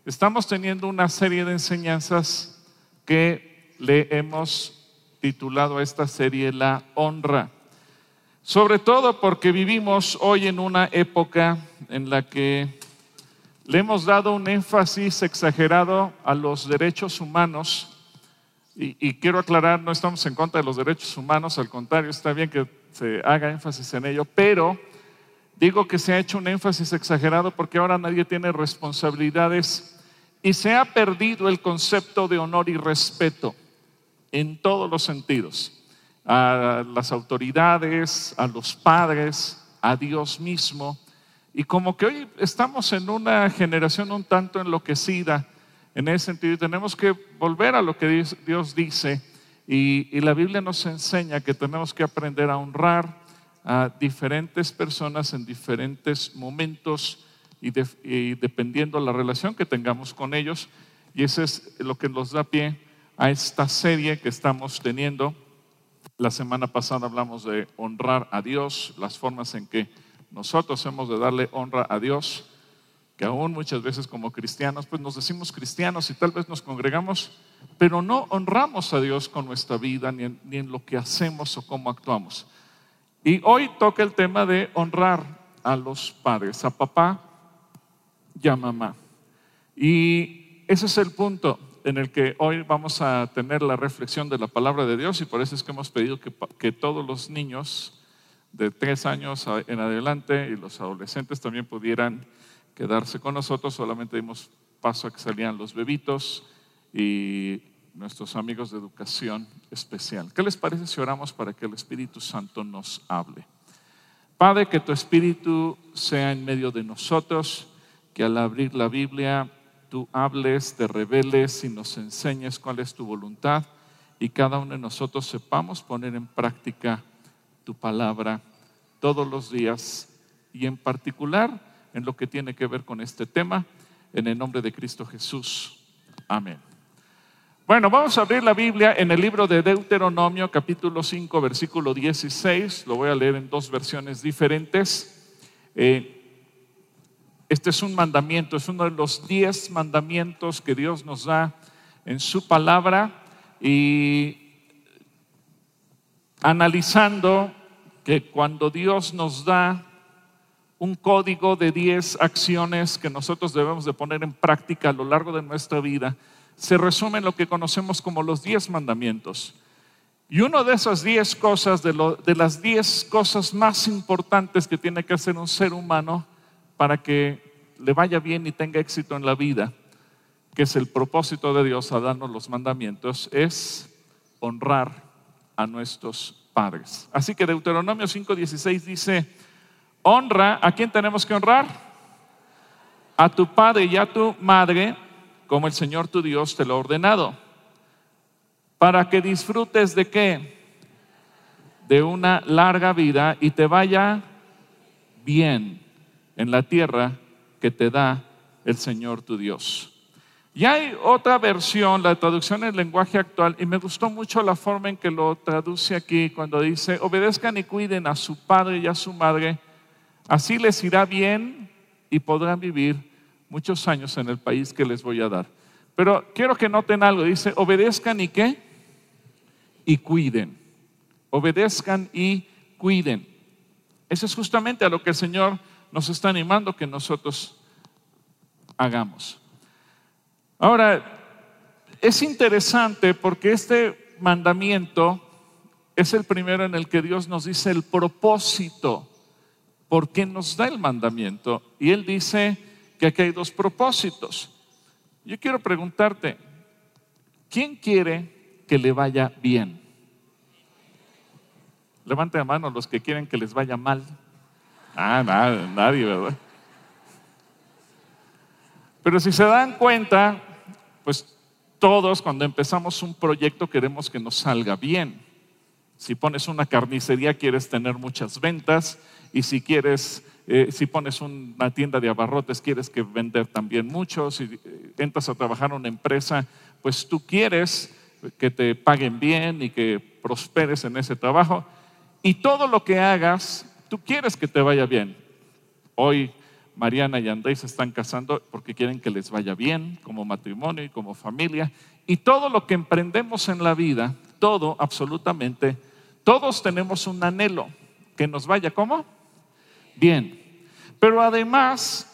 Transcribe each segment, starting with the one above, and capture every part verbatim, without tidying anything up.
Estamos teniendo una serie de enseñanzas que le hemos titulado a esta serie La Honra. Sobre todo porque vivimos hoy en una época en la que le hemos dado un énfasis exagerado a los derechos humanos. Y, y quiero aclarar, no estamos en contra de los derechos humanos, al contrario, está bien que se haga énfasis en ello, pero digo que se ha hecho un énfasis exagerado porque ahora nadie tiene responsabilidades y se ha perdido el concepto de honor y respeto en todos los sentidos. A las autoridades, a los padres, a Dios mismo. Y como que hoy estamos en una generación un tanto enloquecida en ese sentido, y tenemos que volver a lo que Dios dice, y, y la Biblia nos enseña que tenemos que aprender a honrar a diferentes personas en diferentes momentos y, de, y dependiendo de la relación que tengamos con ellos, y eso es lo que nos da pie a esta serie que estamos teniendo. La semana pasada hablamos de honrar a Dios, las formas en que nosotros hemos de darle honra a Dios, que aún muchas veces como cristianos, pues nos decimos cristianos y tal vez nos congregamos, pero no honramos a Dios con nuestra vida, ni en, ni en lo que hacemos o cómo actuamos. Y hoy toca el tema de honrar a los padres, a papá y a mamá. Y ese es el punto en el que hoy vamos a tener la reflexión de la palabra de Dios, y por eso es que hemos pedido que, que todos los niños de tres años en adelante y los adolescentes también pudieran quedarse con nosotros. Solamente dimos paso a que salían los bebitos y nuestros amigos de educación especial. ¿Qué les parece si oramos para que el Espíritu Santo nos hable? Padre, que tu Espíritu sea en medio de nosotros, que al abrir la Biblia tú hables, te reveles y nos enseñes cuál es tu voluntad, y cada uno de nosotros sepamos poner en práctica tu palabra todos los días, y en particular en lo que tiene que ver con este tema, en el nombre de Cristo Jesús. Amén. Bueno, vamos a abrir la Biblia en el libro de Deuteronomio, capítulo cinco, versículo dieciséis. Lo voy a leer en dos versiones diferentes. Eh, este es un mandamiento, es uno de los diez mandamientos que Dios nos da en su palabra, y analizando que cuando Dios nos da un código de diez acciones que nosotros debemos de poner en práctica a lo largo de nuestra vida, se resume en lo que conocemos como los diez mandamientos. Y una de esas diez cosas, de, lo, de las diez cosas más importantes que tiene que hacer un ser humano para que le vaya bien y tenga éxito en la vida, que es el propósito de Dios a darnos los mandamientos, es honrar a nuestros padres. Así que Deuteronomio cinco dieciséis dice: honra, ¿a quién tenemos que honrar? A tu padre y a tu madre, como el Señor tu Dios te lo ha ordenado, para que disfrutes de ¿qué? De una larga vida y te vaya bien en la tierra que te da el Señor tu Dios. Y hay otra versión, la traducción en lenguaje actual, y me gustó mucho la forma en que lo traduce aquí, cuando dice: obedezcan y cuiden a su padre y a su madre, así les irá bien y podrán vivir muchos años en el país que les voy a dar. Pero quiero que noten algo, dice: obedezcan y ¿qué? Y cuiden. Obedezcan y cuiden. Eso es justamente a lo que el Señor nos está animando que nosotros hagamos. Ahora, es interesante porque este mandamiento es el primero en el que Dios nos dice el propósito. ¿Por qué nos da el mandamiento? Y Él dice que aquí hay dos propósitos. Yo quiero preguntarte, ¿quién quiere que le vaya bien? Levante la mano los que quieren que les vaya mal. Ah, nada, nadie, ¿verdad? Pero si se dan cuenta, pues todos cuando empezamos un proyecto queremos que nos salga bien. Si pones una carnicería quieres tener muchas ventas, y si quieres, eh, si pones una tienda de abarrotes quieres que vender también mucho. Si eh, entras a trabajar en una empresa, pues tú quieres que te paguen bien y que prosperes en ese trabajo, y todo lo que hagas tú quieres que te vaya bien. Hoy Mariana y Andrés se están casando porque quieren que les vaya bien como matrimonio y como familia. Y todo lo que emprendemos en la vida, todo, absolutamente, todos tenemos un anhelo, que nos vaya ¿cómo? Bien. Pero además,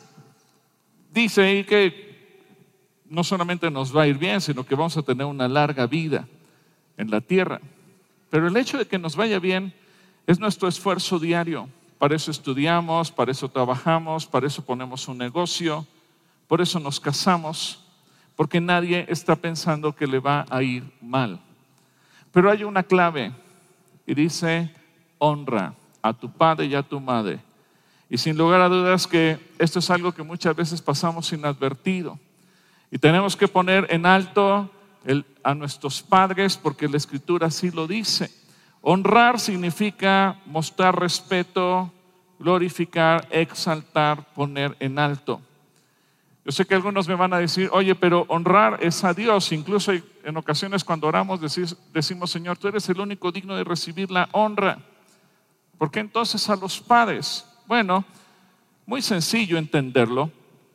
dice ahí que no solamente nos va a ir bien, sino que vamos a tener una larga vida en la tierra. Pero el hecho de que nos vaya bien es nuestro esfuerzo diario. Para eso estudiamos, para eso trabajamos, para eso ponemos un negocio, por eso nos casamos, porque nadie está pensando que le va a ir mal. Pero hay una clave y dice: honra a tu padre y a tu madre. Y sin lugar a dudas que esto es algo que muchas veces pasamos inadvertido. Y tenemos que poner en alto el, a nuestros padres, porque la Escritura así lo dice. Honrar significa mostrar respeto, glorificar, exaltar, poner en alto. Yo sé que algunos me van a decir: oye, pero honrar es a Dios. Incluso en ocasiones cuando oramos decimos: Señor, tú eres el único digno de recibir la honra. ¿Por qué entonces a los padres? Bueno, muy sencillo entenderlo,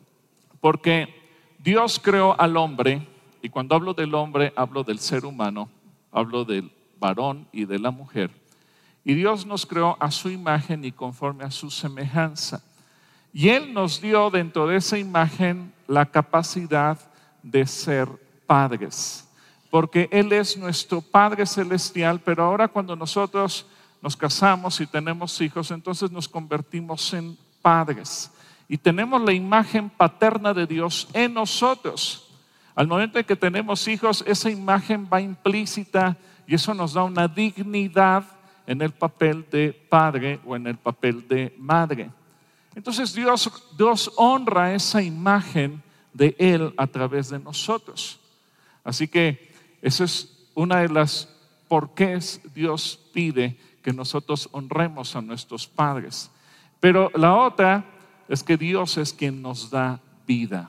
porque Dios creó al hombre, y cuando hablo del hombre hablo del ser humano, hablo del varón y de la mujer. Y Dios nos creó a su imagen y conforme a su semejanza. Y Él nos dio dentro de esa imagen la capacidad de ser padres, porque Él es nuestro Padre Celestial. Pero ahora cuando nosotros nos casamos y tenemos hijos, entonces nos convertimos en padres. Y tenemos la imagen paterna de Dios en nosotros. Al momento en que tenemos hijos, esa imagen va implícita y eso nos da una dignidad en el papel de padre o en el papel de madre. Entonces Dios, Dios honra esa imagen de Él a través de nosotros. Así que esa es una de las por qué Dios pide que nosotros honremos a nuestros padres. Pero la otra es que Dios es quien nos da vida.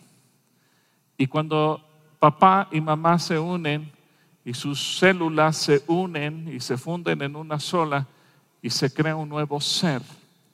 Y cuando papá y mamá se unen y sus células se unen y se funden en una sola y se crea un nuevo ser.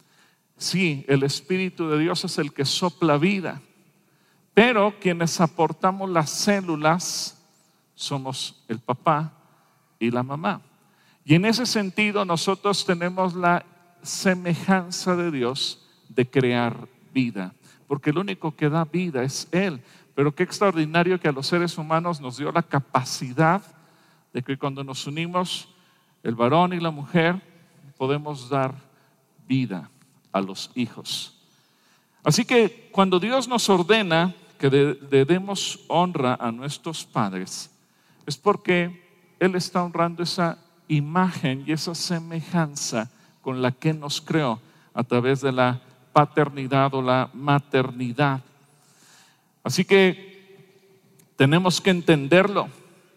Sí, el Espíritu de Dios es el que sopla vida, pero quienes aportamos las células somos el papá y la mamá. Y en ese sentido nosotros tenemos la semejanza de Dios de crear vida, porque el único que da vida es Él. Pero qué extraordinario que a los seres humanos nos dio la capacidad de que cuando nos unimos, el varón y la mujer, podemos dar vida a los hijos. Así que cuando Dios nos ordena que le demos honra a nuestros padres, es porque Él está honrando esa imagen y esa semejanza con la que nos creó a través de la paternidad o la maternidad. Así que tenemos que entenderlo.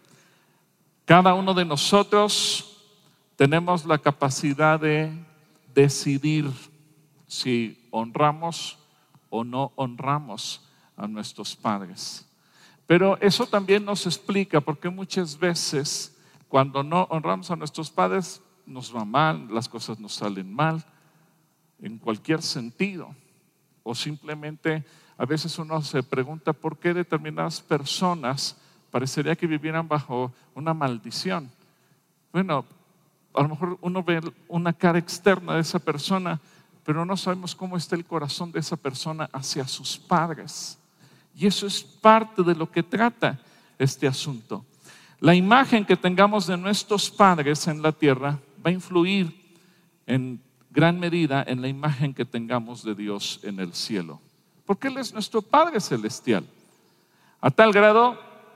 Cada uno de nosotros tenemos la capacidad de decidir si honramos o no honramos a nuestros padres. Pero eso también nos explica por qué muchas veces cuando no honramos a nuestros padres nos va mal, las cosas nos salen mal en cualquier sentido. O simplemente a veces uno se pregunta por qué determinadas personas parecería que vivieran bajo una maldición. Bueno, a lo mejor uno ve una cara externa de esa persona, pero no sabemos cómo está el corazón de esa persona hacia sus padres. Y eso es parte de lo que trata este asunto. La imagen que tengamos de nuestros padres en la tierra va a influir en gran medida en la imagen que tengamos de Dios en el cielo, porque Él es nuestro Padre Celestial, a tal grado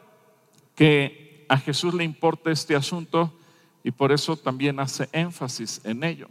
que a Jesús le importa este asunto y por eso también hace énfasis en ello.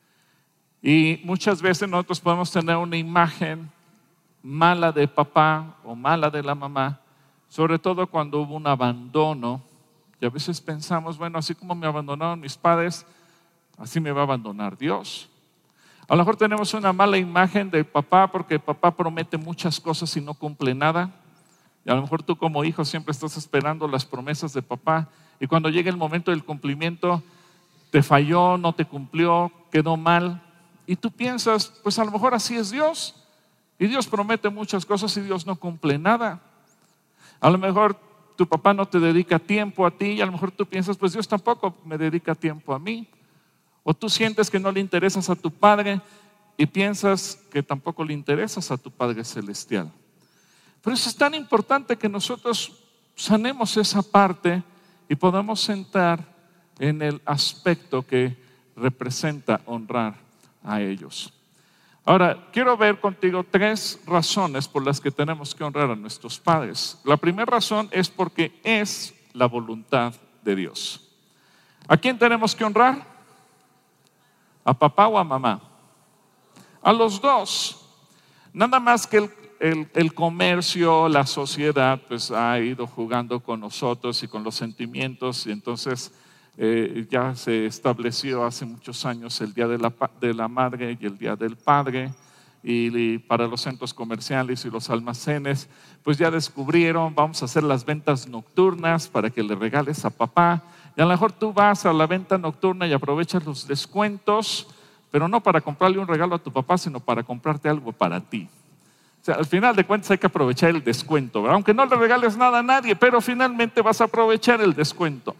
Y muchas veces nosotros podemos tener una imagen mala de papá o mala de la mamá, sobre todo cuando hubo un abandono, y a veces pensamos, bueno, así como me abandonaron mis padres, así me va a abandonar Dios. A lo mejor tenemos una mala imagen del papá porque el papá promete muchas cosas y no cumple nada. Y a lo mejor tú como hijo siempre estás esperando las promesas de papá y cuando llega el momento del cumplimiento te falló, no te cumplió, quedó mal. Y tú piensas, pues a lo mejor así es Dios. Y Dios promete muchas cosas y Dios no cumple nada. A lo mejor tu papá no te dedica tiempo a ti y a lo mejor tú piensas, pues Dios tampoco me dedica tiempo a mí. O tú sientes que no le interesas a tu Padre y piensas que tampoco le interesas a tu Padre Celestial. Por eso es tan importante que nosotros sanemos esa parte y podamos sentar en el aspecto que representa honrar a ellos. Ahora, quiero ver contigo tres razones por las que tenemos que honrar a nuestros padres. La primera razón es porque es la voluntad de Dios. ¿A quién tenemos que honrar? ¿A papá o a mamá? A los dos. Nada más que el, el, el comercio, la sociedad, pues ha ido jugando con nosotros y con los sentimientos, y entonces eh, ya se estableció hace muchos años el Día de la, de la Madre y el Día del Padre, y, y para los centros comerciales y los almacenes, pues ya descubrieron, vamos a hacer las ventas nocturnas para que le regales a papá. Y a lo mejor tú vas a la venta nocturna y aprovechas los descuentos, pero no para comprarle un regalo a tu papá, sino para comprarte algo para ti. O sea, al final de cuentas hay que aprovechar el descuento, ¿verdad? Aunque no le regales nada a nadie, pero finalmente vas a aprovechar el descuento.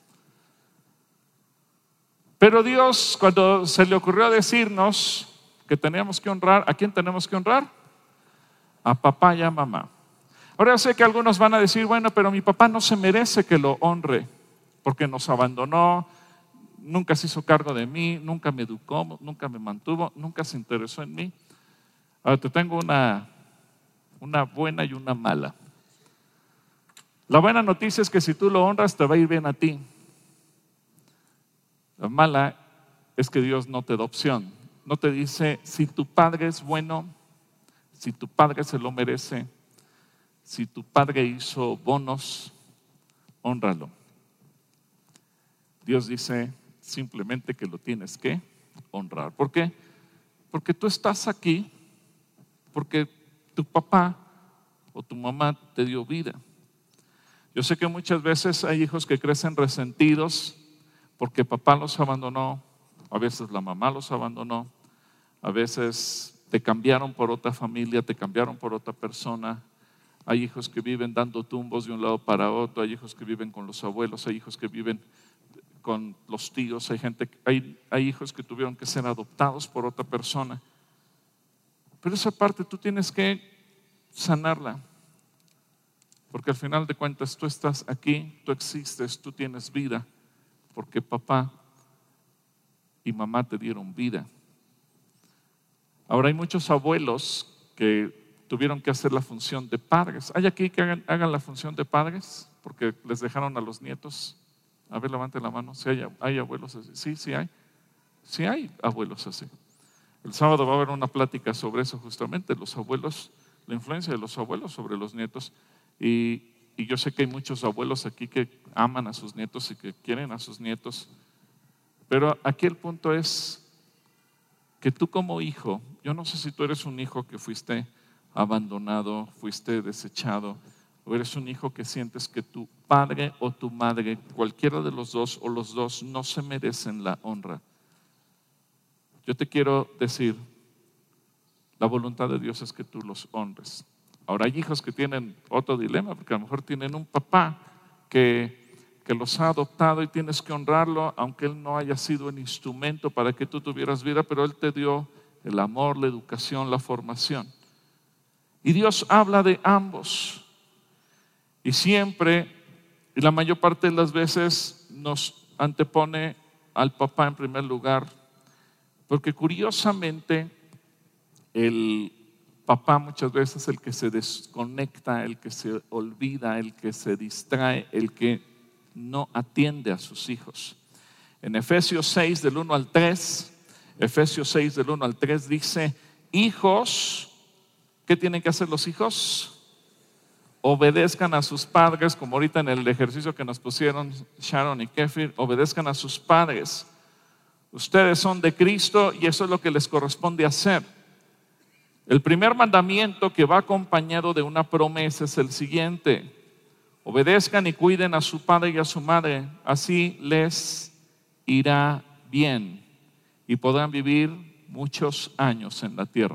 Pero Dios, cuando se le ocurrió decirnos que teníamos que honrar, ¿a quién tenemos que honrar? A papá y a mamá. Ahora sé que algunos van a decir, bueno, pero mi papá no se merece que lo honre, porque nos abandonó, nunca se hizo cargo de mí, nunca me educó, nunca me mantuvo, nunca se interesó en mí. Ahora te tengo una, una buena y una mala. La buena noticia es que si tú lo honras te va a ir bien a ti. La mala es que Dios no te da opción. No te dice, si tu padre es bueno, si tu padre se lo merece, si tu padre hizo bonos, hónralo. Dios dice simplemente que lo tienes que honrar. ¿Por qué? Porque tú estás aquí, porque tu papá o tu mamá te dio vida. Yo sé que muchas veces hay hijos que crecen resentidos porque papá los abandonó, a veces la mamá los abandonó, a veces te cambiaron por otra familia, te cambiaron por otra persona. Hay hijos que viven dando tumbos de un lado para otro, hay hijos que viven con los abuelos, hay hijos que viven con los tíos, hay gente, hay, hay hijos que tuvieron que ser adoptados por otra persona. Pero esa parte tú tienes que sanarla, porque al final de cuentas tú estás aquí, tú existes, tú tienes vida, porque papá y mamá te dieron vida. Ahora hay muchos abuelos que tuvieron que hacer la función de padres. ¿Hay aquí que hagan, hagan la función de padres? Porque les dejaron a los nietos. A ver, levanten la mano. ¿Sí hay, hay abuelos así? Sí, sí hay. Sí hay abuelos así. El sábado va a haber una plática sobre eso justamente, los abuelos, la influencia de los abuelos sobre los nietos. Y, y yo sé que hay muchos abuelos aquí que aman a sus nietos y que quieren a sus nietos. Pero aquí el punto es que tú como hijo, yo no sé si tú eres un hijo que fuiste abandonado, fuiste desechado, o eres un hijo que sientes que tu padre o tu madre, cualquiera de los dos o los dos, no se merecen la honra. Yo te quiero decir, la voluntad de Dios es que tú los honres. Ahora hay hijos que tienen otro dilema, porque a lo mejor tienen un papá que, que los ha adoptado y tienes que honrarlo, aunque él no haya sido el instrumento para que tú tuvieras vida, pero él te dio el amor, la educación, la formación. Y Dios habla de ambos. Y siempre, y la mayor parte de las veces, nos antepone al papá en primer lugar, porque curiosamente el papá muchas veces es el que se desconecta, el que se olvida, el que se distrae, el que no atiende a sus hijos. En Efesios seis del uno al tres, Efesios seis del uno al tres dice, hijos, ¿qué tienen que hacer los hijos? Obedezcan a sus padres, como ahorita en el ejercicio que nos pusieron Sharon y Kefir, obedezcan a sus padres. Ustedes son de Cristo y eso es lo que les corresponde hacer. El primer mandamiento que va acompañado de una promesa es el siguiente: obedezcan y cuiden a su padre y a su madre, así les irá bien y podrán vivir muchos años en la tierra.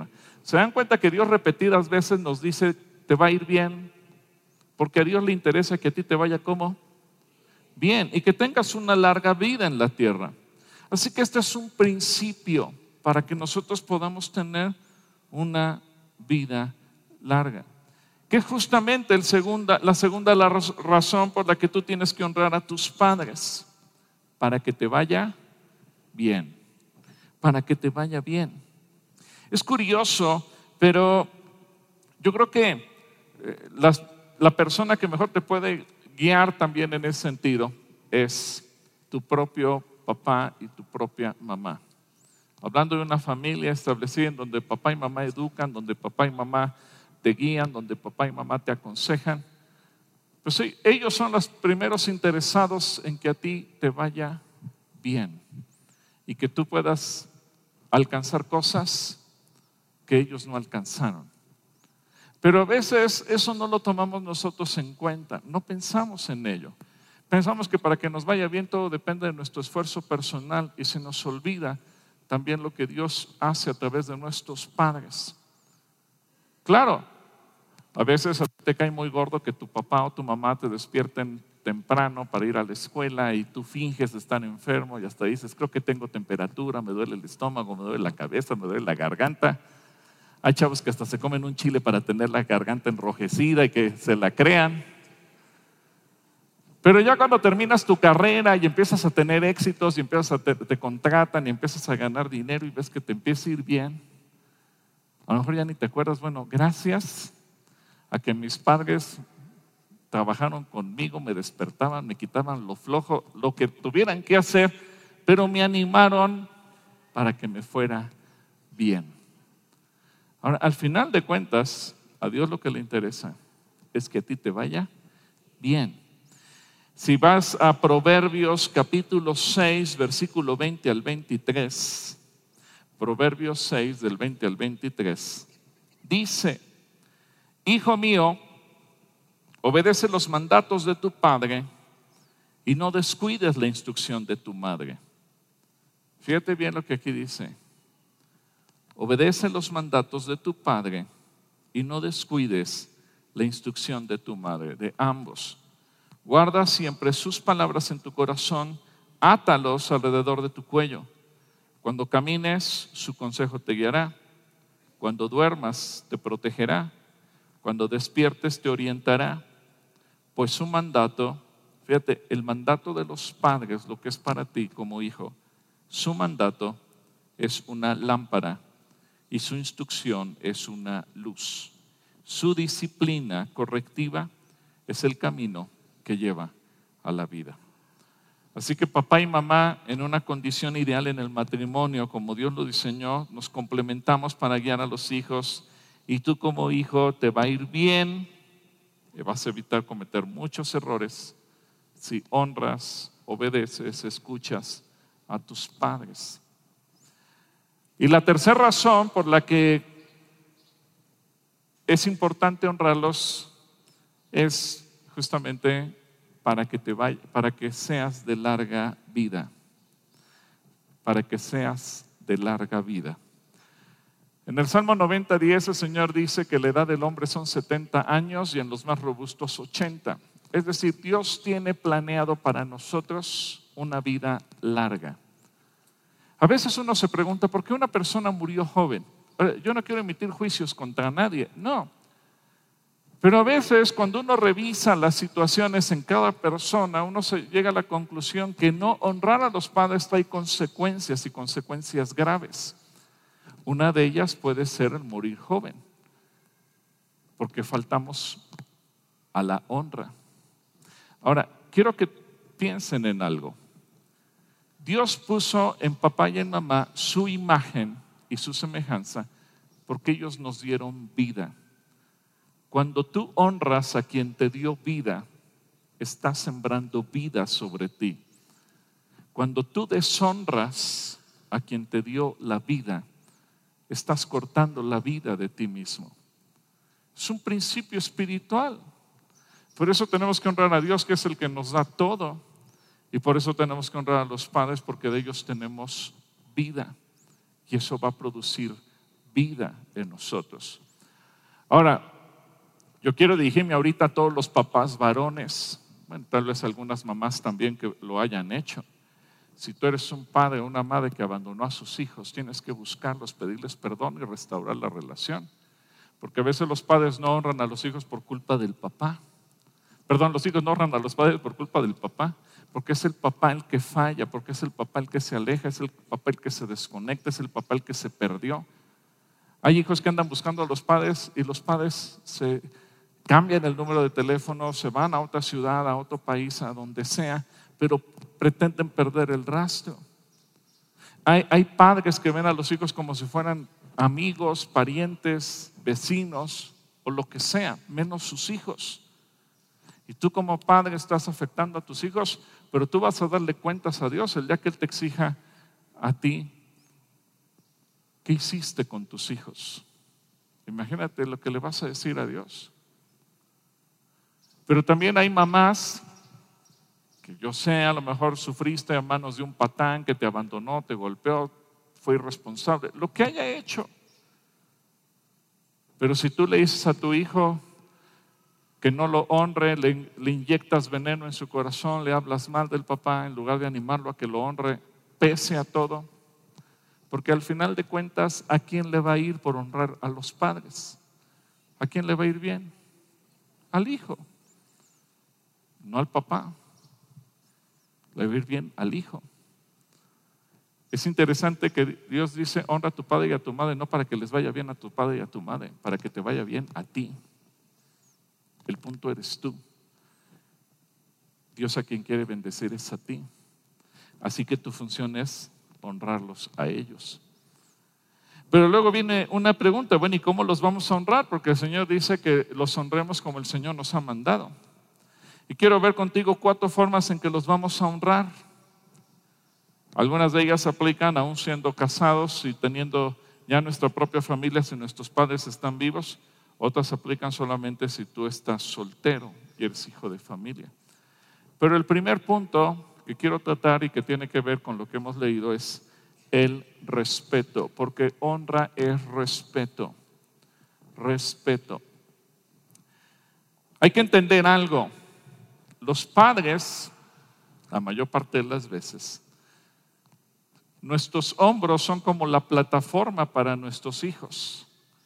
¿Se dan cuenta que Dios repetidas veces nos dice, te va a ir bien? Porque a Dios le interesa que a ti te vaya ¿cómo? Bien, y que tengas una larga vida en la tierra. Así que este es un principio para que nosotros podamos tener una vida larga. Que es justamente el segunda, la segunda la razón por la que tú tienes que honrar a tus padres. Para que te vaya bien. Para que te vaya bien. Es curioso, pero yo creo que eh, las, la persona que mejor te puede guiar también en ese sentido es tu propio papá y tu propia mamá. Hablando de una familia establecida en donde papá y mamá educan, donde papá y mamá te guían, donde papá y mamá te aconsejan, pues sí, ellos son los primeros interesados en que a ti te vaya bien y que tú puedas alcanzar cosas que ellos no alcanzaron. Pero a veces eso no lo tomamos nosotros en cuenta, no pensamos en ello. Pensamos que para que nos vaya bien todo depende de nuestro esfuerzo personal y se nos olvida también lo que Dios hace a través de nuestros padres. Claro, a veces te cae muy gordo que tu papá o tu mamá te despierten temprano para ir a la escuela y tú finges estar enfermo y hasta dices, creo que tengo temperatura, me duele el estómago, me duele la cabeza, me duele la garganta. Hay chavos que hasta se comen un chile para tener la garganta enrojecida y que se la crean. Pero ya cuando terminas tu carrera y empiezas a tener éxitos y empiezas a te, te contratan y empiezas a ganar dinero y ves que te empieza a ir bien, a lo mejor ya ni te acuerdas, bueno, gracias a que mis padres trabajaron conmigo, me despertaban, me quitaban lo flojo, lo que tuvieran que hacer, pero me animaron para que me fuera bien. Ahora, al final de cuentas, a Dios lo que le interesa es que a ti te vaya bien. Si vas a Proverbios capítulo seis, versículo veinte al veintitrés, Proverbios seis, del veinte al veintitrés, dice, hijo mío, obedece los mandatos de tu padre y no descuides la instrucción de tu madre. Fíjate bien lo que aquí dice. Obedece los mandatos de tu padre y no descuides la instrucción de tu madre, de ambos. Guarda siempre sus palabras en tu corazón, átalos alrededor de tu cuello. Cuando camines, su consejo te guiará. Cuando duermas, te protegerá. Cuando despiertes, te orientará. Pues su mandato, fíjate, el mandato de los padres, lo que es para ti como hijo, su mandato es una lámpara y su instrucción es una luz. Su disciplina correctiva es el camino que lleva a la vida. Así que papá y mamá, en una condición ideal en el matrimonio, como Dios lo diseñó, nos complementamos para guiar a los hijos. Y tú como hijo te va a ir bien, y vas a evitar cometer muchos errores si honras, obedeces, escuchas a tus padres. Y la tercera razón por la que es importante honrarlos es justamente para que te vaya, para que seas de larga vida, para que seas de larga vida. En el Salmo noventa, diez, el Señor dice que la edad del hombre son setenta años y en los más robustos ochenta. Es decir, Dios tiene planeado para nosotros una vida larga. A veces uno se pregunta, ¿por qué una persona murió joven? Yo no quiero emitir juicios contra nadie, no. Pero a veces cuando uno revisa las situaciones en cada persona, uno se llega a la conclusión que no honrar a los padres trae consecuencias y consecuencias graves. Una de ellas puede ser el morir joven, porque faltamos a la honra. Ahora, quiero que piensen en algo. Dios puso en papá y en mamá su imagen y su semejanza porque ellos nos dieron vida. Cuando tú honras a quien te dio vida, estás sembrando vida sobre ti. Cuando tú deshonras a quien te dio la vida, estás cortando la vida de ti mismo. Es un principio espiritual. Por eso tenemos que honrar a Dios, que es el que nos da todo. Y por eso tenemos que honrar a los padres, porque de ellos tenemos vida. Y eso va a producir vida en nosotros. Ahora, yo quiero dirigirme ahorita a todos los papás varones, bueno, tal vez algunas mamás también que lo hayan hecho. Si tú eres un padre o una madre que abandonó a sus hijos, tienes que buscarlos, pedirles perdón y restaurar la relación. Porque a veces los padres no honran a los hijos por culpa del papá. Perdón, los hijos no honran a los padres por culpa del papá. Porque es el papá el que falla, porque es el papá el que se aleja, es el papá el que se desconecta, es el papá el que se perdió. Hay hijos que andan buscando a los padres y los padres se cambian el número de teléfono, se van a otra ciudad, a otro país, a donde sea, pero pretenden perder el rastro. Hay, hay padres que ven a los hijos como si fueran amigos, parientes, vecinos o lo que sea, menos sus hijos. Y tú como padre estás afectando a tus hijos, pero tú vas a darle cuentas a Dios el día que Él te exija a ti qué hiciste con tus hijos. Imagínate lo que le vas a decir a Dios. Pero también hay mamás que yo sé, a lo mejor sufriste a manos de un patán que te abandonó, te golpeó, fue irresponsable, lo que haya hecho. Pero si tú le dices a tu hijo que no lo honre, le, le inyectas veneno en su corazón, le hablas mal del papá en lugar de animarlo a que lo honre, pese a todo, porque al final de cuentas, ¿a quién le va a ir por honrar a los padres? ¿A quién le va a ir bien? Al hijo, no al papá. Le va a ir bien al hijo. Es interesante que Dios dice, honra a tu padre y a tu madre, no para que les vaya bien a tu padre y a tu madre, para que te vaya bien a ti. El punto eres tú. Dios a quien quiere bendecir es a ti. Así que tu función es honrarlos a ellos. Pero luego viene una pregunta, bueno, ¿y cómo los vamos a honrar? Porque el Señor dice que los honremos como el Señor nos ha mandado. Y quiero ver contigo cuatro formas en que los vamos a honrar. Algunas de ellas aplican aún siendo casados y teniendo ya nuestra propia familia si nuestros padres están vivos. Otras aplican solamente si tú estás soltero y eres hijo de familia. Pero el primer punto que quiero tratar y que tiene que ver con lo que hemos leído es el respeto, porque honra es respeto. Respeto. Hay que entender algo. Los padres, la mayor parte de las veces, nuestros hombros son como la plataforma para nuestros hijos.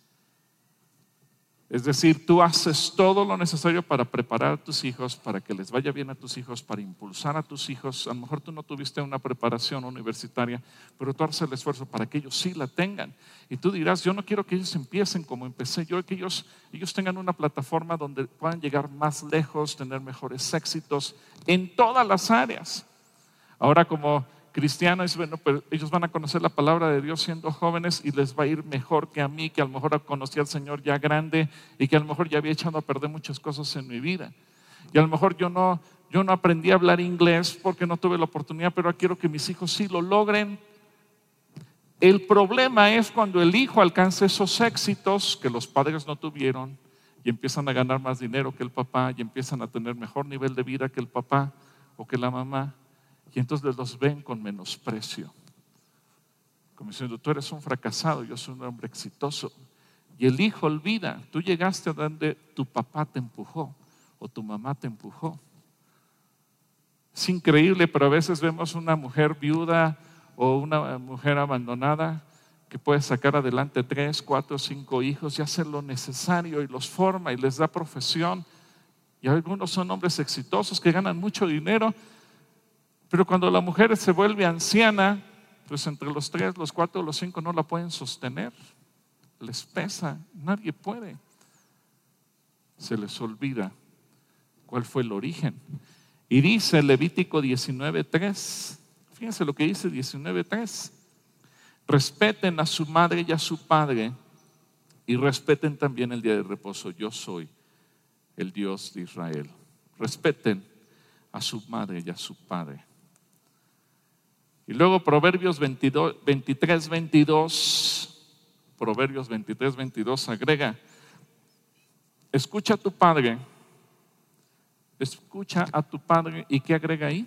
Es decir, tú haces todo lo necesario para preparar a tus hijos, para que les vaya bien a tus hijos, para impulsar a tus hijos. A lo mejor tú no tuviste una preparación universitaria, pero tú haces el esfuerzo para que ellos sí la tengan. Y tú dirás, yo no quiero que ellos empiecen como empecé, yo quiero que ellos, ellos tengan una plataforma donde puedan llegar más lejos, tener mejores éxitos en todas las áreas. Ahora como cristianos, bueno, pero ellos van a conocer la palabra de Dios siendo jóvenes y les va a ir mejor que a mí, que a lo mejor conocí al Señor ya grande y que a lo mejor ya había echado a perder muchas cosas en mi vida. Y a lo mejor yo no, yo no aprendí a hablar inglés porque no tuve la oportunidad, pero quiero que mis hijos sí lo logren. El problema es cuando el hijo alcanza esos éxitos que los padres no tuvieron y empiezan a ganar más dinero que el papá y empiezan a tener mejor nivel de vida que el papá o que la mamá. Y entonces los ven con menosprecio, como diciendo, tú eres un fracasado, yo soy un hombre exitoso. Y el hijo olvida, tú llegaste a donde tu papá te empujó o tu mamá te empujó. Es increíble, pero a veces vemos una mujer viuda o una mujer abandonada que puede sacar adelante tres, cuatro, cinco hijos y hacer lo necesario y los forma y les da profesión. Y algunos son hombres exitosos que ganan mucho dinero. Pero cuando la mujer se vuelve anciana, pues entre los tres, los cuatro, los cinco no la pueden sostener. Les pesa, nadie puede. Se les olvida cuál fue el origen. Y dice Levítico diecinueve tres, fíjense lo que dice diecinueve tres. Respeten a su madre y a su padre y respeten también el día de reposo. Yo soy el Dios de Israel. Respeten a su madre y a su padre. Y luego Proverbios veintidós, veintitrés veintidós, Proverbios veintitrés veintidós agrega, escucha a tu padre, escucha a tu padre, ¿y qué agrega ahí?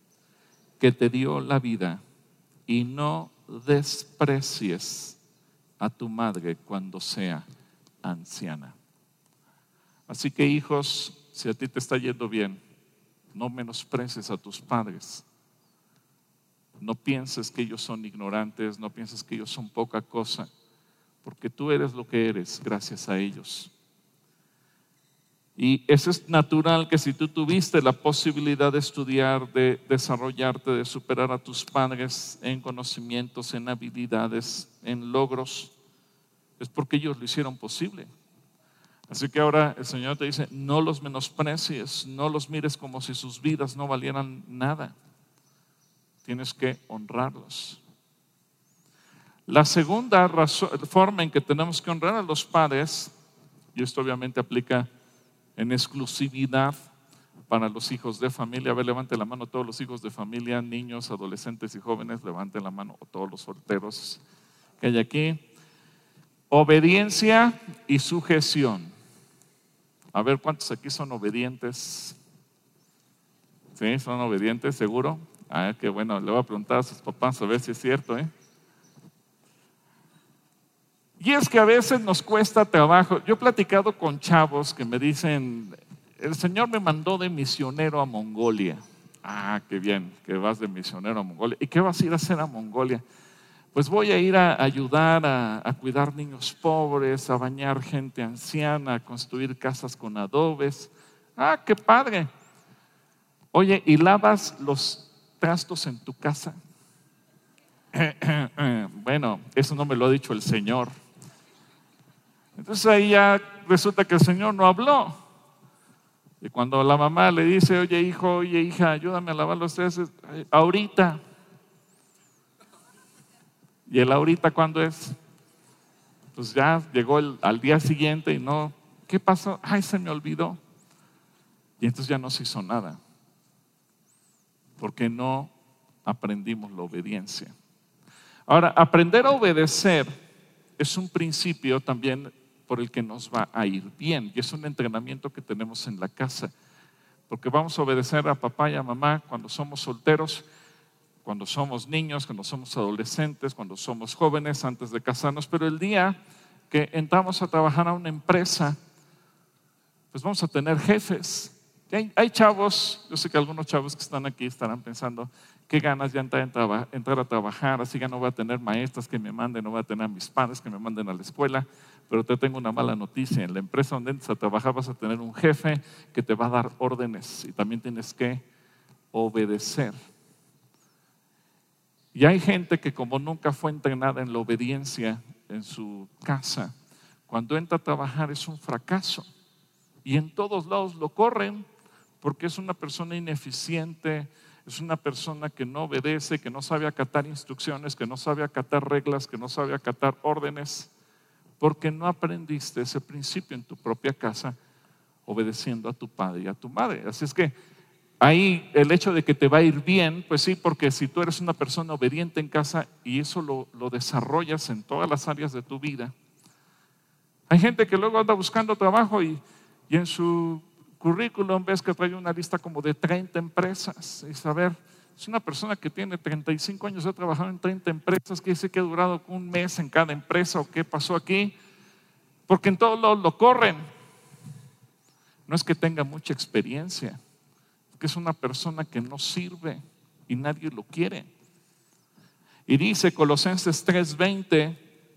Que te dio la vida y no desprecies a tu madre cuando sea anciana. Así que, hijos, si a ti te está yendo bien, no menosprecies a tus padres. No pienses que ellos son ignorantes, no pienses que ellos son poca cosa, porque tú eres lo que eres gracias a ellos. Y eso es natural, que si tú tuviste la posibilidad de estudiar, de desarrollarte, de superar a tus padres en conocimientos, en habilidades, en logros, es porque ellos lo hicieron posible. Así que ahora el Señor te dice, no los menosprecies, no los mires como si sus vidas no valieran nada. Tienes que honrarlos. La segunda razón, forma en que tenemos que honrar a los padres, y esto obviamente aplica en exclusividad para los hijos de familia. A ver, levante la mano todos los hijos de familia, niños, adolescentes y jóvenes, levanten la mano, o todos los solteros que hay aquí. Obediencia y sujeción. A ver, ¿cuántos aquí son obedientes? ¿Sí? ¿Son obedientes, seguro? Ah, qué bueno, le voy a preguntar a sus papás a ver si es cierto, ¿eh? Y es que a veces nos cuesta trabajo. Yo he platicado con chavos que me dicen, el Señor me mandó de misionero a Mongolia. Ah, qué bien, que vas de misionero a Mongolia. ¿Y qué vas a ir a hacer a Mongolia? Pues voy a ir a ayudar a, a cuidar niños pobres, a bañar gente anciana, a construir casas con adobes. Ah, qué padre. Oye, ¿y lavas los trastos en tu casa? Bueno, eso no me lo ha dicho el Señor. Entonces ahí ya resulta que el Señor no habló. Y cuando la mamá le dice, oye hijo, oye hija, ayúdame a lavar los trastos, ahorita. ¿Y el ahorita cuándo es? Pues ya llegó el, al día siguiente y no, ¿qué pasó? Ay, se me olvidó. Y entonces ya no se hizo nada, porque no aprendimos la obediencia. Ahora, aprender a obedecer es un principio también por el que nos va a ir bien, y es un entrenamiento que tenemos en la casa, porque vamos a obedecer a papá y a mamá cuando somos solteros, cuando somos niños, cuando somos adolescentes, cuando somos jóvenes, antes de casarnos, pero el día que entramos a trabajar a una empresa, pues vamos a tener jefes. Hay, hay chavos, yo sé que algunos chavos que están aquí estarán pensando, qué ganas ya entrar, en traba, entrar a trabajar, así ya no voy a tener maestras que me manden, no voy a tener a mis padres que me manden a la escuela, pero te tengo una mala noticia, en la empresa donde entras a trabajar vas a tener un jefe que te va a dar órdenes y también tienes que obedecer. Y hay gente que como nunca fue entrenada en la obediencia en su casa, cuando entra a trabajar es un fracaso y en todos lados lo corren porque es una persona ineficiente, es una persona que no obedece, que no sabe acatar instrucciones, que no sabe acatar reglas, que no sabe acatar órdenes, porque no aprendiste ese principio en tu propia casa obedeciendo a tu padre y a tu madre. Así es que ahí el hecho de que te va a ir bien, pues sí, porque si tú eres una persona obediente en casa y eso lo, lo desarrollas en todas las áreas de tu vida. Hay gente que luego anda buscando trabajo y, y en su currículum ves que trae una lista como de treinta empresas. Y saber, es una persona que tiene treinta y cinco años, ha trabajado en treinta empresas, que dice que ha durado un mes en cada empresa o qué pasó aquí, porque en todos lados lo corren. No es que tenga mucha experiencia, que es una persona que no sirve y nadie lo quiere. Y dice Colosenses tres veinte,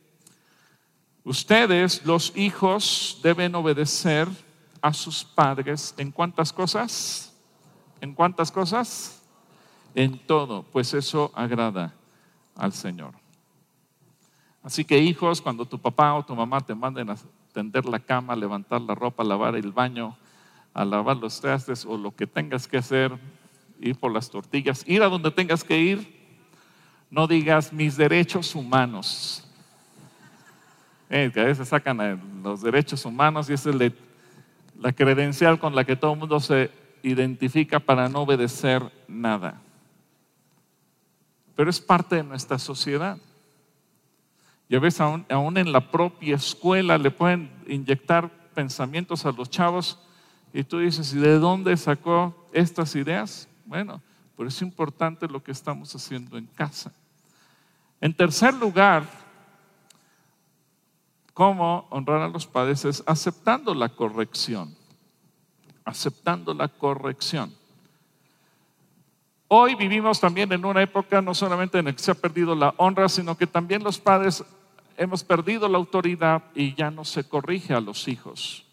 ustedes los hijos deben obedecer a sus padres ¿en cuántas cosas? ¿En cuántas cosas? En todo, pues eso agrada al Señor. Así que hijos, cuando tu papá o tu mamá te manden a tender la cama, levantar la ropa, lavar el baño, a lavar los trastes o lo que tengas que hacer, ir por las tortillas, ir a donde tengas que ir, no digas mis derechos humanos. Eh, que a veces sacan los derechos humanos y esa es la, la credencial con la que todo el mundo se identifica para no obedecer nada. Pero es parte de nuestra sociedad. Y a veces aún, aún en la propia escuela le pueden inyectar pensamientos a los chavos. Y tú dices, ¿y de dónde sacó estas ideas? Bueno, pero es importante lo que estamos haciendo en casa. En tercer lugar, cómo honrar a los padres es aceptando la corrección, aceptando la corrección. Hoy vivimos también en una época no solamente en la que se ha perdido la honra, sino que también los padres hemos perdido la autoridad y ya no se corrige a los hijos.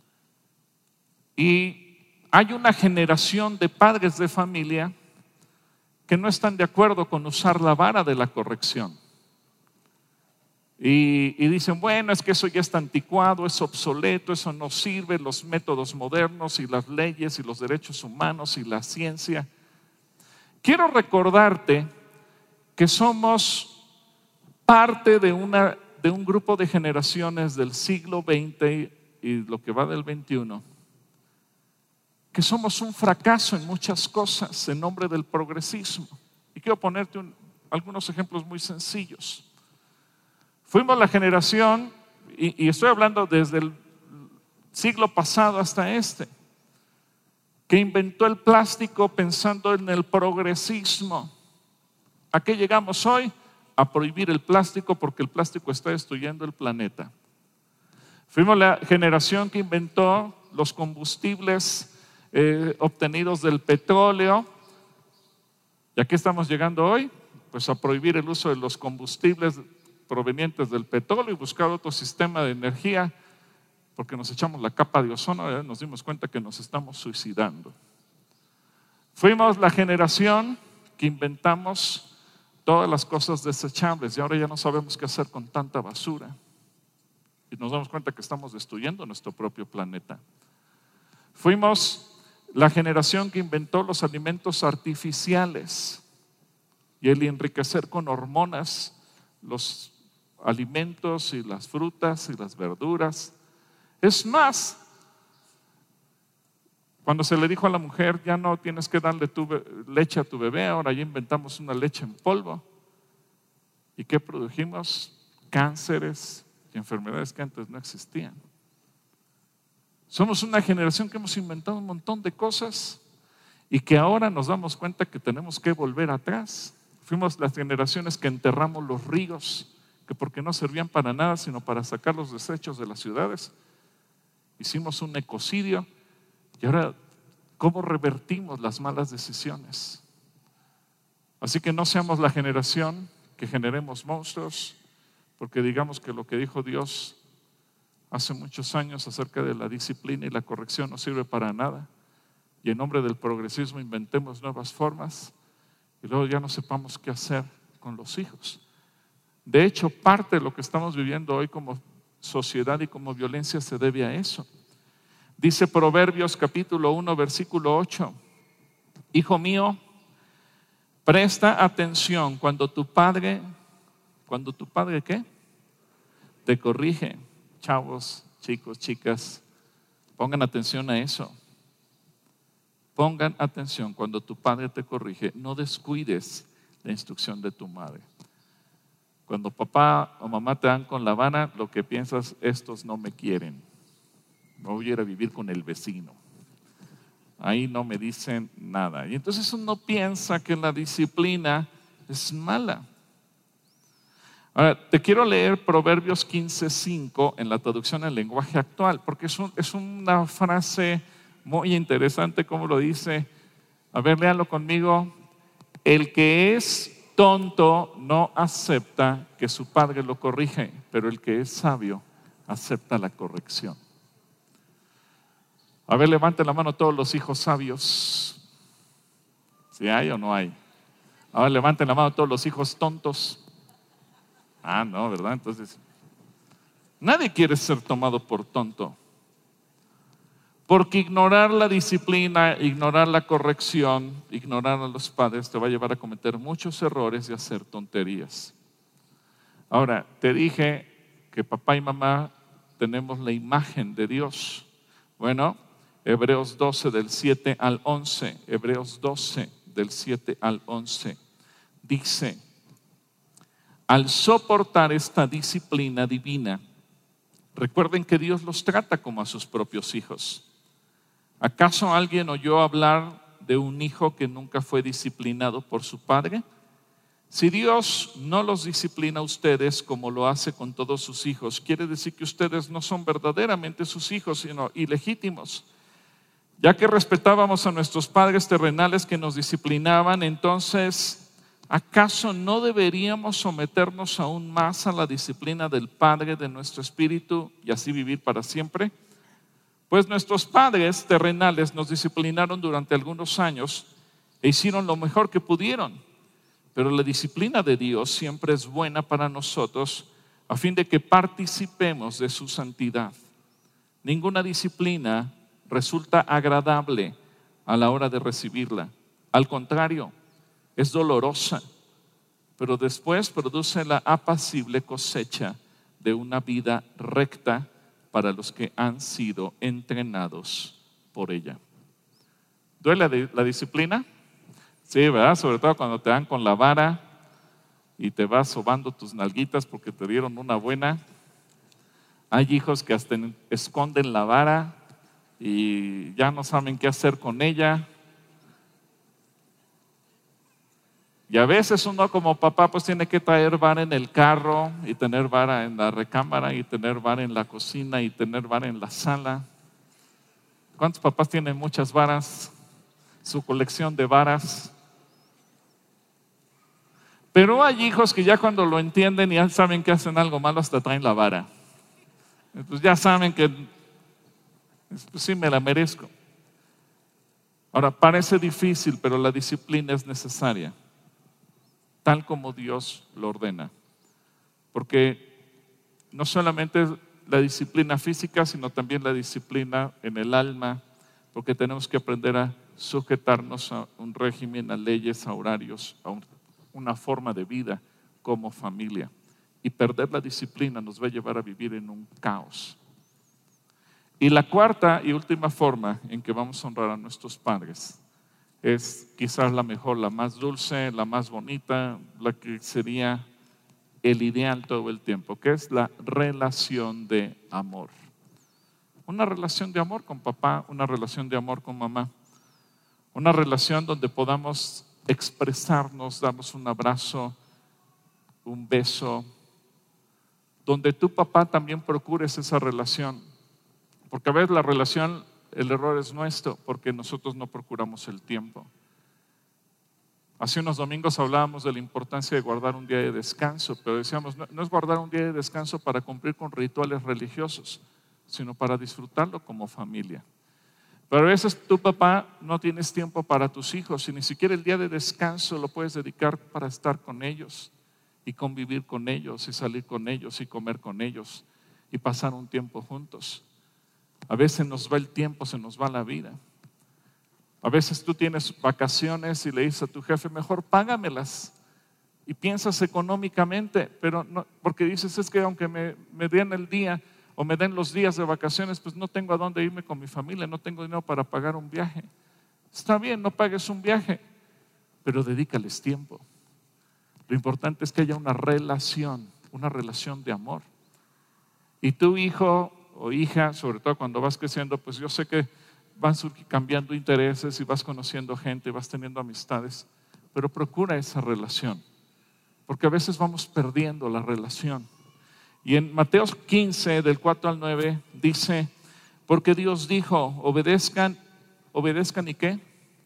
Y hay una generación de padres de familia que no están de acuerdo con usar la vara de la corrección. Y, y dicen, bueno, es que eso ya está anticuado, es obsoleto, eso no sirve, los métodos modernos y las leyes y los derechos humanos y la ciencia. Quiero recordarte que somos parte de, una, de un grupo de generaciones del siglo veinte y lo que va del veintiuno, que somos un fracaso en muchas cosas en nombre del progresismo. Y quiero ponerte un, algunos ejemplos muy sencillos. Fuimos la generación, y, y estoy hablando desde el siglo pasado hasta este, que inventó el plástico pensando en el progresismo. ¿A qué llegamos hoy? A prohibir el plástico porque el plástico está destruyendo el planeta. Fuimos la generación que inventó los combustibles eh, obtenidos del petróleo. ¿Y a qué estamos llegando hoy? Pues a prohibir el uso de los combustibles provenientes del petróleo y buscar otro sistema de energía, porque nos echamos la capa de ozono y nos dimos cuenta que nos estamos suicidando. Fuimos la generación que inventamos todas las cosas desechables y ahora ya no sabemos qué hacer con tanta basura. Y nos damos cuenta que estamos destruyendo nuestro propio planeta. Fuimos la generación que inventó los alimentos artificiales y el enriquecer con hormonas los alimentos y las frutas y las verduras. Es más, cuando se le dijo a la mujer, ya no tienes que darle tu leche a tu bebé, ahora ya inventamos una leche en polvo. ¿Y qué produjimos? Cánceres y enfermedades que antes no existían. Somos una generación que hemos inventado un montón de cosas y que ahora nos damos cuenta que tenemos que volver atrás. Fuimos las generaciones que enterramos los ríos, que porque no servían para nada, sino para sacar los desechos de las ciudades. Hicimos un ecocidio y ahora, ¿cómo revertimos las malas decisiones? Así que no seamos la generación que generemos monstruos, porque digamos que lo que dijo Dios hace muchos años acerca de la disciplina y la corrección no sirve para nada, y en nombre del progresismo inventemos nuevas formas y luego ya no sepamos qué hacer con los hijos. De hecho, parte de lo que estamos viviendo hoy como sociedad y como violencia se debe a eso. Dice Proverbios capítulo uno, versículo ocho: Hijo mío, presta atención cuando tu padre, cuando tu padre ¿qué? Te corrige. Chavos, chicos, chicas, pongan atención a eso. Pongan atención cuando tu padre te corrige. No descuides la instrucción de tu madre. Cuando papá o mamá te dan con la vara, lo que piensas, estos no me quieren. Me voy a ir a vivir con el vecino. Ahí no me dicen nada. Y entonces uno piensa que la disciplina es mala. Ahora, te quiero leer Proverbios quince, cinco en la traducción al lenguaje actual, porque es, un, es una frase muy interesante, como lo dice. A ver, léanlo conmigo. El que es tonto no acepta que su padre lo corrige, pero el que es sabio acepta la corrección. A ver, levanten la mano todos los hijos sabios. ¿Sí hay o no hay? A ver, levanten la mano todos los hijos tontos. Ah, no, ¿verdad? Entonces, nadie quiere ser tomado por tonto. Porque ignorar la disciplina, ignorar la corrección, ignorar a los padres te va a llevar a cometer muchos errores y a hacer tonterías. Ahora, te dije que papá y mamá tenemos la imagen de Dios. Bueno, Hebreos doce del siete al once, Hebreos doce del siete al once, dice: al soportar esta disciplina divina, recuerden que Dios los trata como a sus propios hijos. ¿Acaso alguien oyó hablar de un hijo que nunca fue disciplinado por su padre? Si Dios no los disciplina a ustedes como lo hace con todos sus hijos, quiere decir que ustedes no son verdaderamente sus hijos, sino ilegítimos. Ya que respetábamos a nuestros padres terrenales que nos disciplinaban, entonces, ¿acaso no deberíamos someternos aún más a la disciplina del Padre de nuestro espíritu y así vivir para siempre? Pues nuestros padres terrenales nos disciplinaron durante algunos años e hicieron lo mejor que pudieron. Pero la disciplina de Dios siempre es buena para nosotros a fin de que participemos de su santidad. Ninguna disciplina resulta agradable a la hora de recibirla. Al contrario, es dolorosa, pero después produce la apacible cosecha de una vida recta para los que han sido entrenados por ella. ¿Duele la disciplina? Sí, ¿verdad? Sobre todo cuando te dan con la vara y te vas sobando tus nalguitas porque te dieron una buena. Hay hijos que hasta esconden la vara y ya no saben qué hacer con ella. Y a veces uno como papá pues tiene que traer vara en el carro y tener vara en la recámara y tener vara en la cocina y tener vara en la sala. ¿Cuántos papás tienen muchas varas? Su colección de varas. Pero hay hijos que ya cuando lo entienden y ya saben que hacen algo malo hasta traen la vara. Pues ya saben que pues sí me la merezco. Ahora parece difícil, pero la disciplina es necesaria, tal como Dios lo ordena. Porque no solamente es la disciplina física, sino también la disciplina en el alma, porque tenemos que aprender a sujetarnos a un régimen, a leyes, a horarios, a un una forma de vida como familia. Y perder la disciplina nos va a llevar a vivir en un caos. Y la cuarta y última forma en que vamos a honrar a nuestros padres es quizás la mejor, la más dulce, la más bonita, la que sería el ideal todo el tiempo, que es la relación de amor. Una relación de amor con papá, una relación de amor con mamá, una relación donde podamos expresarnos, darnos un abrazo, un beso, donde tu papá también procures esa relación, porque a veces la relación, el error es nuestro, porque nosotros no procuramos el tiempo. Hace unos domingos hablábamos de la importancia de guardar un día de descanso, pero decíamos, no, no es guardar un día de descanso para cumplir con rituales religiosos, sino para disfrutarlo como familia. Pero a veces tu papá no tienes tiempo para tus hijos y ni siquiera el día de descanso lo puedes dedicar para estar con ellos y convivir con ellos y salir con ellos y comer con ellos y pasar un tiempo juntos. A veces nos va el tiempo, se nos va la vida. A veces tú tienes vacaciones y le dices a tu jefe, mejor págamelas, y piensas económicamente, pero no, porque dices, es que aunque me, me den el día o me den los días de vacaciones, pues no tengo a dónde irme con mi familia, no tengo dinero para pagar un viaje. Está bien, no pagues un viaje, pero dedícales tiempo. Lo importante es que haya una relación, una relación de amor. Y tu hijo o hija, sobre todo cuando vas creciendo, pues yo sé que van cambiando intereses y vas conociendo gente, vas teniendo amistades, pero procura esa relación, porque a veces vamos perdiendo la relación. Y en Mateo quince, del cuatro al nueve, dice, porque Dios dijo, obedezcan, obedezcan y qué,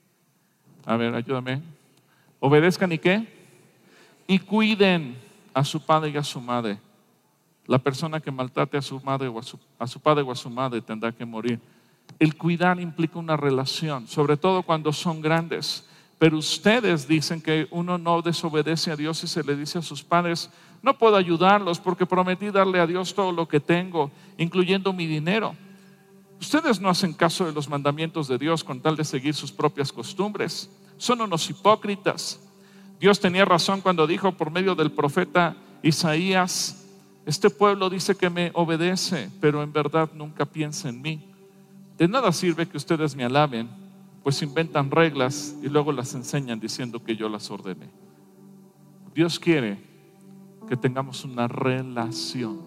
a ver, ayúdame, obedezcan y qué, y cuiden a su padre y a su madre. La persona que maltrate a su madre o a su, a su padre o a su madre tendrá que morir. El cuidar implica una relación, sobre todo cuando son grandes. Pero ustedes dicen que uno no desobedece a Dios y se le dice a sus padres, no puedo ayudarlos porque prometí darle a Dios todo lo que tengo, incluyendo mi dinero. Ustedes no hacen caso de los mandamientos de Dios con tal de seguir sus propias costumbres. Son unos hipócritas. Dios tenía razón cuando dijo por medio del profeta Isaías, este pueblo dice que me obedece, pero en verdad nunca piensa en mí. De nada sirve que ustedes me alaben, pues inventan reglas y luego las enseñan diciendo que yo las ordené. Dios quiere que tengamos una relación.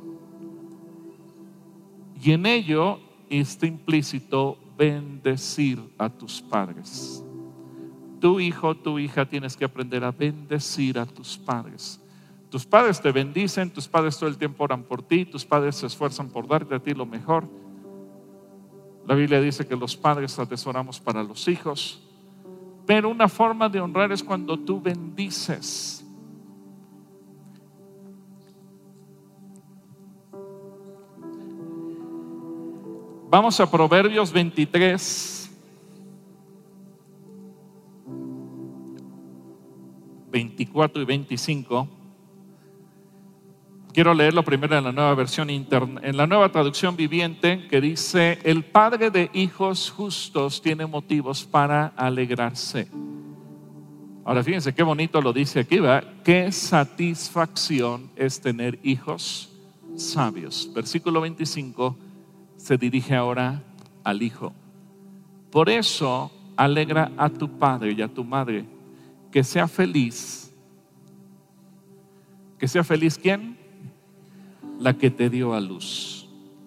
Y en ello está implícito bendecir a tus padres. tu hijo, tu hija, tienes que aprender a bendecir a tus padres. Tus padres te bendicen, tus padres todo el tiempo oran por ti, tus padres se esfuerzan por darte a ti lo mejor. La Biblia dice que los padres atesoramos para los hijos, pero una forma de honrar es cuando tú bendices. Vamos a Proverbios veintitrés, veinticuatro y veinticinco. Quiero leerlo primero en la nueva versión interna, en la nueva traducción viviente, que dice: el padre de hijos justos tiene motivos para alegrarse. Ahora fíjense qué bonito lo dice aquí, ¿verdad? Qué satisfacción es tener hijos sabios. Versículo veinticinco se dirige ahora al hijo. Por eso alegra a tu padre y a tu madre, que sea feliz. ¿Que sea feliz quién? La que te dio a luz.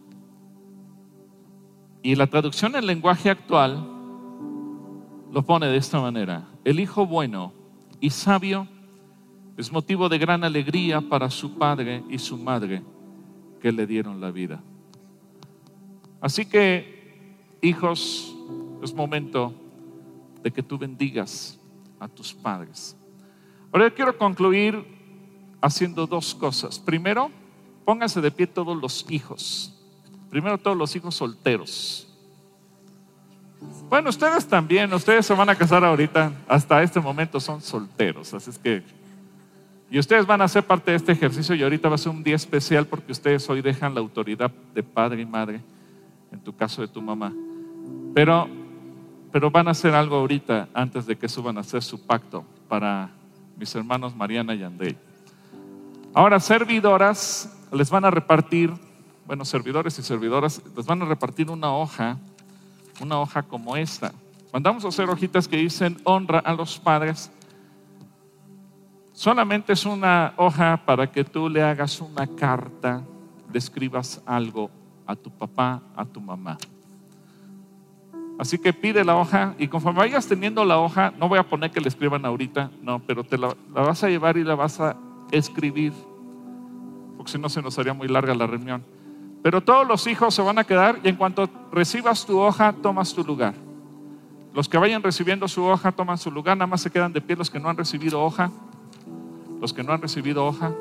Y la traducción en lenguaje actual lo pone de esta manera: el hijo bueno y sabio es motivo de gran alegría para su padre y su madre que le dieron la vida. Así que, hijos, es momento de que tú bendigas a tus padres. Ahora yo quiero concluir haciendo dos cosas. Primero, pónganse de pie todos los hijos. Primero todos los hijos solteros. Bueno, ustedes también, ustedes se van a casar ahorita. Hasta este momento son solteros, así es que, y ustedes van a ser parte de este ejercicio. Y ahorita va a ser un día especial porque ustedes hoy dejan la autoridad de padre y madre, en tu caso de tu mamá. Pero, pero van a hacer algo ahorita antes de que suban a hacer su pacto para mis hermanos Mariana y Andrei. Ahora, servidoras les van a repartir, bueno, servidores y servidoras les van a repartir una hoja, una hoja como esta. Mandamos a hacer hojitas que dicen honra a los padres. Solamente es una hoja para que tú le hagas una carta, le escribas algo a tu papá, a tu mamá. Así que pide la hoja y conforme vayas teniendo la hoja, no voy a poner que le escriban ahorita, no, pero te la, la vas a llevar y la vas a escribir, porque si no se nos haría muy larga la reunión. Pero todos los hijos se van a quedar y en cuanto recibas tu hoja, tomas tu lugar. Los que vayan recibiendo su hoja toman su lugar, nada más se quedan de pie los que no han recibido hoja. Los que no han recibido hoja.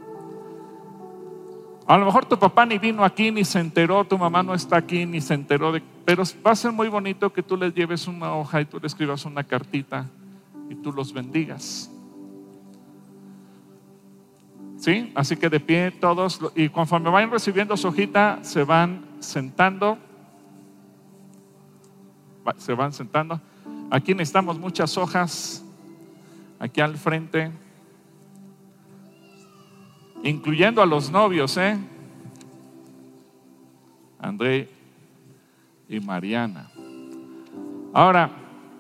A lo mejor tu papá ni vino aquí, ni se enteró, tu mamá no está aquí, ni se enteró de, pero va a ser muy bonito que tú les lleves una hoja y tú le escribas una cartita y tú los bendigas. ¿Sí? Así que de pie todos, y conforme vayan recibiendo su hojita, se van sentando. Se van sentando. Aquí necesitamos muchas hojas. Aquí al frente. Incluyendo a los novios, ¿eh? André y Mariana. Ahora,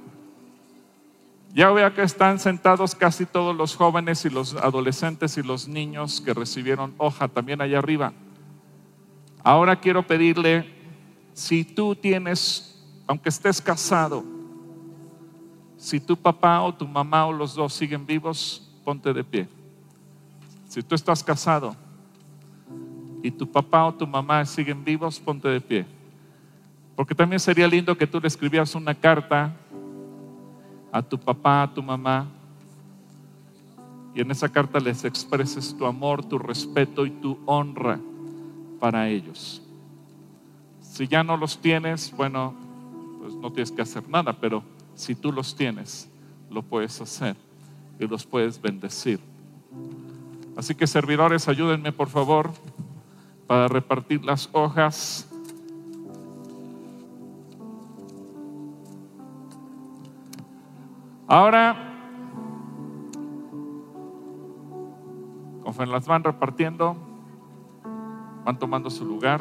ya veo que están sentados casi todos los jóvenes y los adolescentes y los niños que recibieron hoja también allá arriba. Ahora quiero pedirle, si tú tienes, aunque estés casado, si tu papá o tu mamá o los dos siguen vivos, ponte de pie. Si tú estás casado y tu papá o tu mamá siguen vivos, ponte de pie. Porque también sería lindo que tú le escribieras una carta a tu papá, a tu mamá, y en esa carta les expreses tu amor, tu respeto y tu honra para ellos. Si ya no los tienes, bueno, pues no tienes que hacer nada, pero si tú los tienes, lo puedes hacer y los puedes bendecir. Así que servidores, ayúdenme por favor para repartir las hojas. Ahora, conforme las van repartiendo, van tomando su lugar.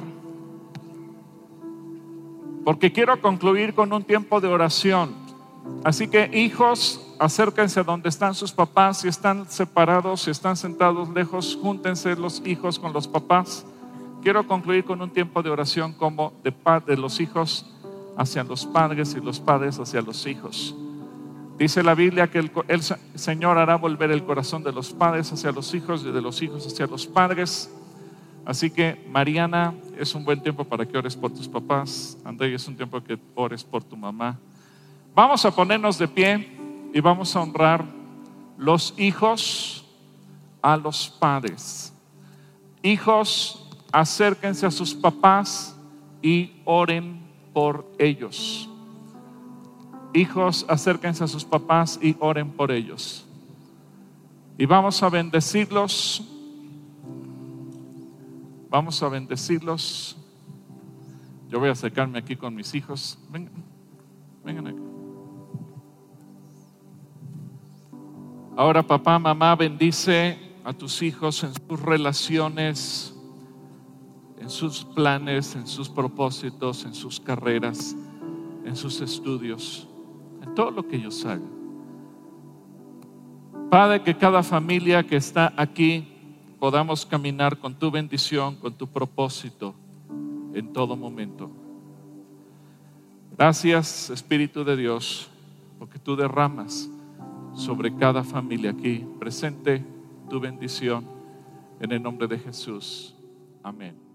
Porque quiero concluir con un tiempo de oración. Así que hijos, acérquense a donde están sus papás. Si están separados, si están sentados lejos, júntense los hijos con los papás. Quiero concluir con un tiempo de oración como de, de los hijos hacia los padres y los padres hacia los hijos. Dice la Biblia que el, el Señor hará volver el corazón de los padres hacia los hijos y de los hijos hacia los padres. Así que, Mariana, es un buen tiempo para que ores por tus papás. André, es un tiempo que ores por tu mamá. Vamos a ponernos de pie y vamos a honrar los hijos a los padres. Hijos, acérquense a sus papás y oren por ellos. Hijos, acérquense a sus papás y oren por ellos. Y vamos a bendecirlos. Vamos a bendecirlos. Yo voy a acercarme aquí con mis hijos. Vengan, vengan aquí. Ahora, papá, mamá, bendice a tus hijos en sus relaciones, en sus planes, en sus propósitos, en sus carreras, en sus estudios, en todo lo que ellos hagan. Padre, que cada familia que está aquí podamos caminar con tu bendición, con tu propósito en todo momento. Gracias, Espíritu de Dios, porque tú derramas sobre cada familia aquí presente tu bendición en el nombre de Jesús. Amén.